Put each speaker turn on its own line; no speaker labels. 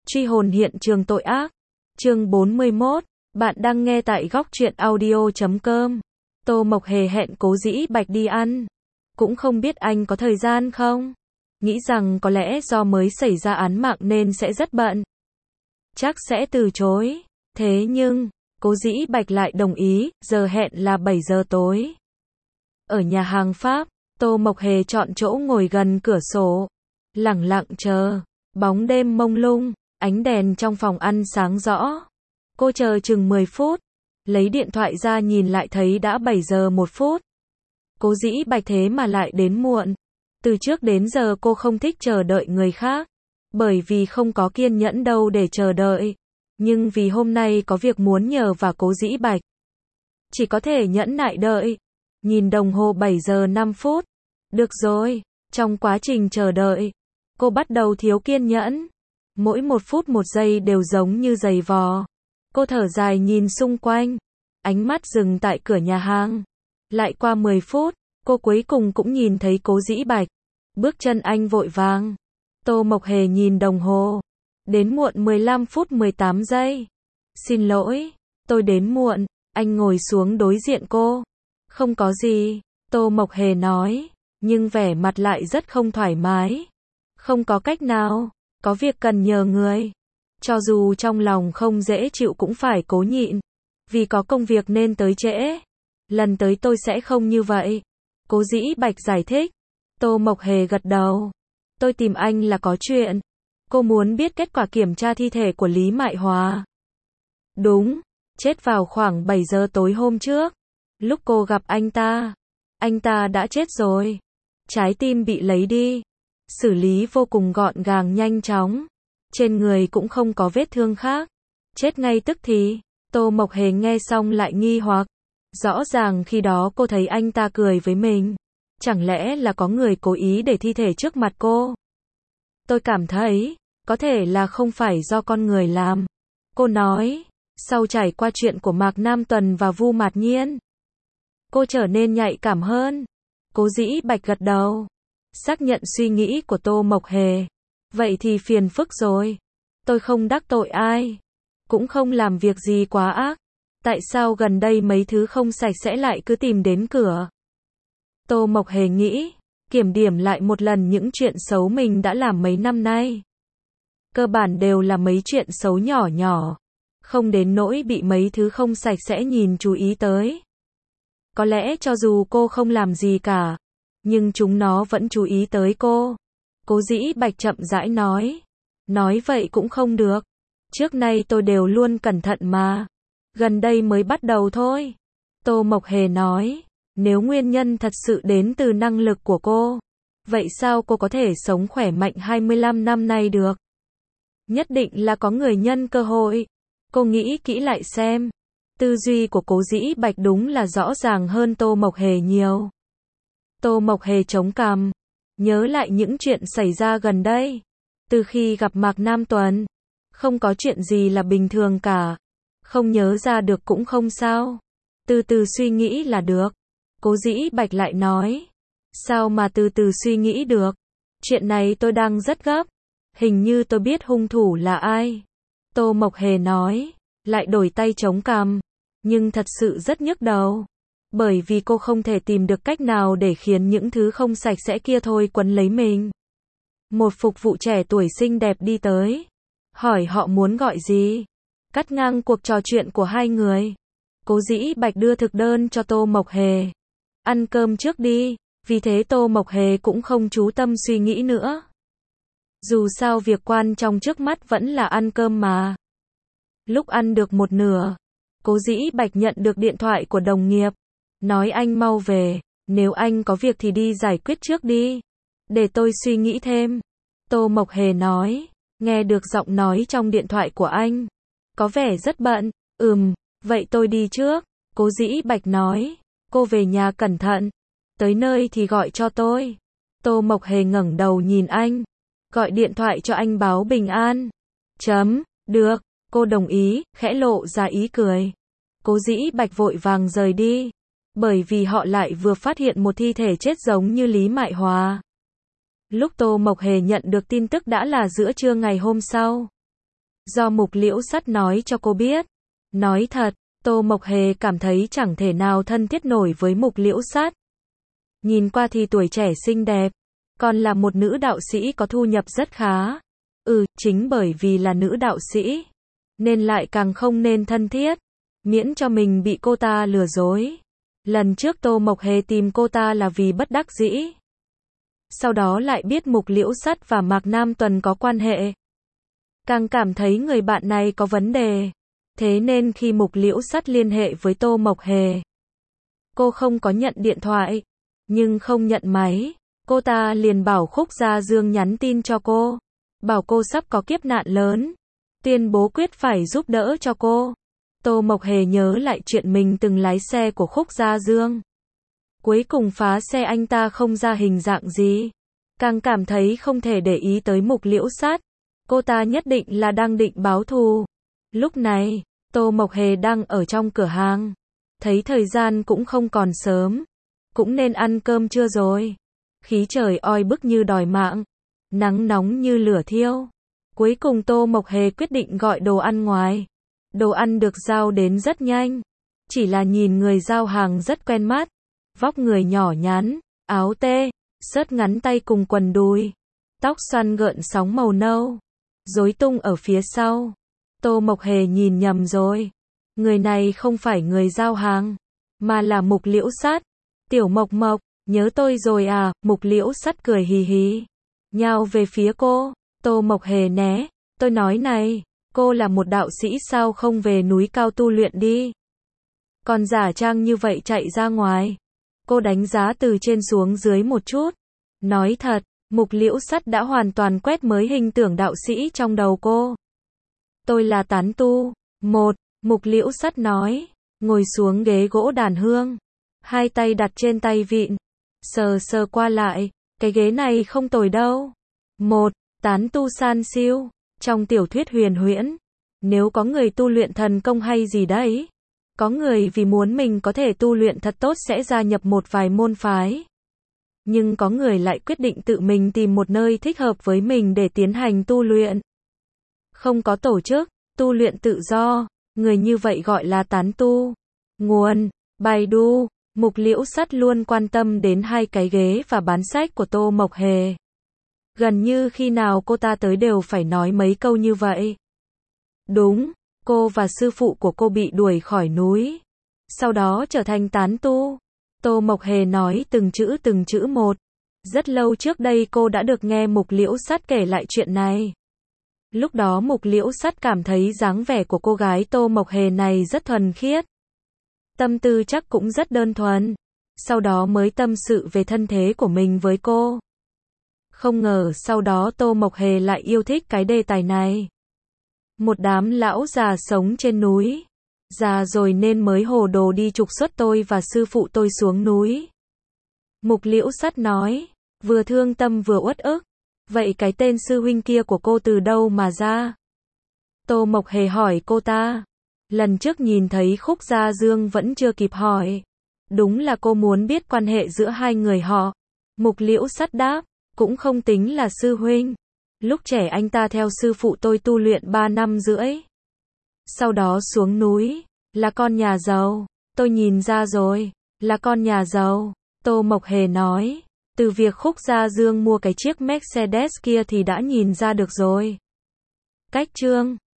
Truy hồn hiện trường tội ác. Chương 41. Bạn đang nghe tại góc truyện audio.com. Tô Mộc Hề hẹn Cố Dĩ Bạch đi ăn. Cũng không biết anh có thời gian không? Nghĩ rằng có lẽ do mới xảy ra án mạng nên sẽ rất bận. Chắc sẽ từ chối. Thế nhưng, Cố Dĩ Bạch lại đồng ý, giờ hẹn là 7 giờ tối. Ở nhà hàng Pháp, Tô Mộc Hề chọn chỗ ngồi gần cửa sổ. Lẳng lặng chờ. Bóng đêm mông lung, ánh đèn trong phòng ăn sáng rõ. Cô chờ chừng 10 phút. Lấy điện thoại ra nhìn lại thấy đã 7 giờ 1 phút. Cố Dĩ Bạch thế mà lại đến muộn. Từ trước đến giờ cô không thích chờ đợi người khác. Bởi vì không có kiên nhẫn đâu để chờ đợi. Nhưng vì hôm nay có việc muốn nhờ và Cố Dĩ Bạch. Chỉ có thể nhẫn nại đợi. Nhìn đồng hồ 7 giờ 5 phút. Được rồi, trong quá trình chờ đợi, cô bắt đầu thiếu kiên nhẫn. Mỗi 1 phút 1 giây đều giống như giày vò. Cô thở dài nhìn xung quanh. Ánh mắt dừng tại cửa nhà hàng. Lại qua 10 phút, cô cuối cùng cũng nhìn thấy Cố Dĩ Bạch. Bước chân anh vội vàng. Tô Mộc Hề nhìn đồng hồ. Đến muộn 15 phút 18 giây. Xin lỗi, tôi đến muộn. Anh ngồi xuống đối diện cô. Không có gì, Tô Mộc Hề nói. Nhưng vẻ mặt lại rất không thoải mái. Không có cách nào, có việc cần nhờ người. Cho dù trong lòng không dễ chịu cũng phải cố nhịn. Vì có công việc nên tới trễ. Lần tới tôi sẽ không như vậy. Cố Dĩ Bạch giải thích. Tô Mộc Hề gật đầu. Tôi tìm anh là có chuyện. Cô muốn biết kết quả kiểm tra thi thể của Lý Mại Hòa. Đúng, chết vào khoảng 7 giờ tối hôm trước. Lúc cô gặp anh ta đã chết rồi. Trái tim bị lấy đi. Xử lý vô cùng gọn gàng nhanh chóng. Trên người cũng không có vết thương khác. Chết ngay tức thì. Tô Mộc Hề nghe xong lại nghi hoặc. Rõ ràng khi đó cô thấy anh ta cười với mình. Chẳng lẽ là có người cố ý để thi thể trước mặt cô? Tôi cảm thấy, có thể là không phải do con người làm. Cô nói, sau trải qua chuyện của Mạc Nam Tuần và Vu Mạt Nhiên, cô trở nên nhạy cảm hơn. Cố Dĩ Bạch gật đầu. Xác nhận suy nghĩ của Tô Mộc Hề. Vậy thì phiền phức rồi. Tôi không đắc tội ai. Cũng không làm việc gì quá ác. Tại sao gần đây mấy thứ không sạch sẽ lại cứ tìm đến cửa? Tô Mộc Hề nghĩ. Kiểm điểm lại một lần những chuyện xấu mình đã làm mấy năm nay. Cơ bản đều là mấy chuyện xấu nhỏ nhỏ. Không đến nỗi bị mấy thứ không sạch sẽ nhìn chú ý tới. Có lẽ cho dù cô không làm gì cả, nhưng chúng nó vẫn chú ý tới cô. Cố Dĩ Bạch chậm rãi nói. Nói vậy cũng không được. Trước nay tôi đều luôn cẩn thận mà. Gần đây mới bắt đầu thôi. Tô Mộc Hề nói. Nếu nguyên nhân thật sự đến từ năng lực của cô, vậy sao cô có thể sống khỏe mạnh 25 năm nay được? Nhất định là có người nhân cơ hội. Cô nghĩ kỹ lại xem. Tư duy của Cố Dĩ Bạch đúng là rõ ràng hơn Tô Mộc Hề nhiều. Tô Mộc Hề chống cằm. Nhớ lại những chuyện xảy ra gần đây. Từ khi gặp Mạc Nam Tuần, không có chuyện gì là bình thường cả. Không nhớ ra được cũng không sao. Từ từ suy nghĩ là được. Cố Dĩ Bạch lại nói. Sao mà từ từ suy nghĩ được? Chuyện này tôi đang rất gấp. Hình như tôi biết hung thủ là ai. Tô Mộc Hề nói. Lại đổi tay chống cằm. Nhưng thật sự rất nhức đầu. Bởi vì cô không thể tìm được cách nào để khiến những thứ không sạch sẽ kia thôi quấn lấy mình. Một phục vụ trẻ tuổi xinh đẹp đi tới. Hỏi họ muốn gọi gì. Cắt ngang cuộc trò chuyện của hai người. Cố Dĩ Bạch đưa thực đơn cho Tô Mộc Hề. Ăn cơm trước đi. Vì thế Tô Mộc Hề cũng không chú tâm suy nghĩ nữa. Dù sao việc quan trọng trước mắt vẫn là ăn cơm mà. Lúc ăn được một nửa, Cố Dĩ Bạch nhận được điện thoại của đồng nghiệp. Nói anh mau về. Nếu anh có việc thì đi giải quyết trước đi. Để tôi suy nghĩ thêm. Tô Mộc Hề nói. Nghe được giọng nói trong điện thoại của anh. Có vẻ rất bận. Vậy tôi đi trước. Cố Dĩ Bạch nói. Cô về nhà cẩn thận. Tới nơi thì gọi cho tôi. Tô Mộc Hề ngẩng đầu nhìn anh. Gọi điện thoại cho anh báo bình an. Được. Cô đồng ý, khẽ lộ ra ý cười. Cố Dĩ Bạch vội vàng rời đi. Bởi vì họ lại vừa phát hiện một thi thể chết giống như Lý Mại Hòa. Lúc Tô Mộc Hề nhận được tin tức đã là giữa trưa ngày hôm sau. Do Mục Liễu Sắt nói cho cô biết. Nói thật, Tô Mộc Hề cảm thấy chẳng thể nào thân thiết nổi với Mục Liễu Sắt. Nhìn qua thì tuổi trẻ xinh đẹp, còn là một nữ đạo sĩ có thu nhập rất khá. Chính bởi vì là nữ đạo sĩ, nên lại càng không nên thân thiết, miễn cho mình bị cô ta lừa dối. Lần trước Tô Mộc Hề tìm cô ta là vì bất đắc dĩ. Sau đó lại biết Mục Liễu Sắt và Mạc Nam Tuần có quan hệ. Càng cảm thấy người bạn này có vấn đề. Thế nên khi Mục Liễu Sắt liên hệ với Tô Mộc Hề, cô không có nhận điện thoại, nhưng không nhận máy. Cô ta liền bảo Khúc Gia Dương nhắn tin cho cô, bảo cô sắp có kiếp nạn lớn, tuyên bố quyết phải giúp đỡ cho cô. Tô Mộc Hề nhớ lại chuyện mình từng lái xe của Khúc Gia Dương. Cuối cùng phá xe anh ta không ra hình dạng gì. Càng cảm thấy không thể để ý tới Mục Liễu Sắt. Cô ta nhất định là đang định báo thù. Lúc này, Tô Mộc Hề đang ở trong cửa hàng. Thấy thời gian cũng không còn sớm. Cũng nên ăn cơm trưa rồi. Khí trời oi bức như đòi mạng. Nắng nóng như lửa thiêu. Cuối cùng Tô Mộc Hề quyết định gọi đồ ăn ngoài. Đồ ăn được giao đến rất nhanh. Chỉ là nhìn người giao hàng rất quen mắt. Vóc người nhỏ nhắn, áo tê, xớt ngắn tay cùng quần đùi. Tóc xoăn gợn sóng màu nâu. Rối tung ở phía sau. Tô Mộc Hề nhìn nhầm rồi. Người này không phải người giao hàng, mà là Mục Liễu Sắt. Tiểu Mộc Mộc, nhớ tôi rồi à? Mục Liễu Sắt cười hì hì, nhào về phía cô. Tô Mộc Hề né. Tôi nói này, cô là một đạo sĩ sao không về núi cao tu luyện đi? Còn giả trang như vậy chạy ra ngoài. Cô đánh giá từ trên xuống dưới một chút. Nói thật, Mục Liễu Sắt đã hoàn toàn quét mới hình tượng đạo sĩ trong đầu cô. Tôi là tán tu. Mục Liễu Sắt nói, ngồi xuống ghế gỗ đàn hương. Hai tay đặt trên tay vịn. Sờ sờ qua lại, cái ghế này không tồi đâu. Tán tu san siêu. Trong tiểu thuyết huyền huyễn, nếu có người tu luyện thần công hay gì đấy, có người vì muốn mình có thể tu luyện thật tốt sẽ gia nhập một vài môn phái. Nhưng có người lại quyết định tự mình tìm một nơi thích hợp với mình để tiến hành tu luyện. Không có tổ chức, tu luyện tự do, người như vậy gọi là tán tu. Nguồn: Baidu. Mục Liễu Sắt luôn quan tâm đến hai cái ghế và bán sách của Tô Mộc Hề. Gần như khi nào cô ta tới đều phải nói mấy câu như vậy. Đúng, cô và sư phụ của cô bị đuổi khỏi núi, sau đó trở thành tán tu. Tô Mộc Hề nói từng chữ một. Rất lâu trước đây cô đã được nghe Mục Liễu Sắt kể lại chuyện này. Lúc đó Mục Liễu Sắt cảm thấy dáng vẻ của cô gái Tô Mộc Hề này rất thuần khiết. Tâm tư chắc cũng rất đơn thuần. Sau đó mới tâm sự về thân thế của mình với cô. Không ngờ sau đó Tô Mộc Hề lại yêu thích cái đề tài này. Một đám lão già sống trên núi. Già rồi nên mới hồ đồ đi trục xuất tôi và sư phụ tôi xuống núi. Mục Liễu Sắt nói, vừa thương tâm vừa uất ức. Vậy cái tên sư huynh kia của cô từ đâu mà ra? Tô Mộc Hề hỏi cô ta. Lần trước nhìn thấy Khúc Gia Dương vẫn chưa kịp hỏi. Đúng là cô muốn biết quan hệ giữa hai người họ. Mục Liễu Sắt đáp, cũng không tính là sư huynh. Lúc trẻ anh ta theo sư phụ tôi tu luyện 3 năm rưỡi. Sau đó xuống núi, là con nhà giàu. Tôi nhìn ra rồi, là con nhà giàu. Tô Mộc Hề nói, từ việc Khúc Gia Dương mua cái chiếc Mercedes kia thì đã nhìn ra được rồi. Cách chương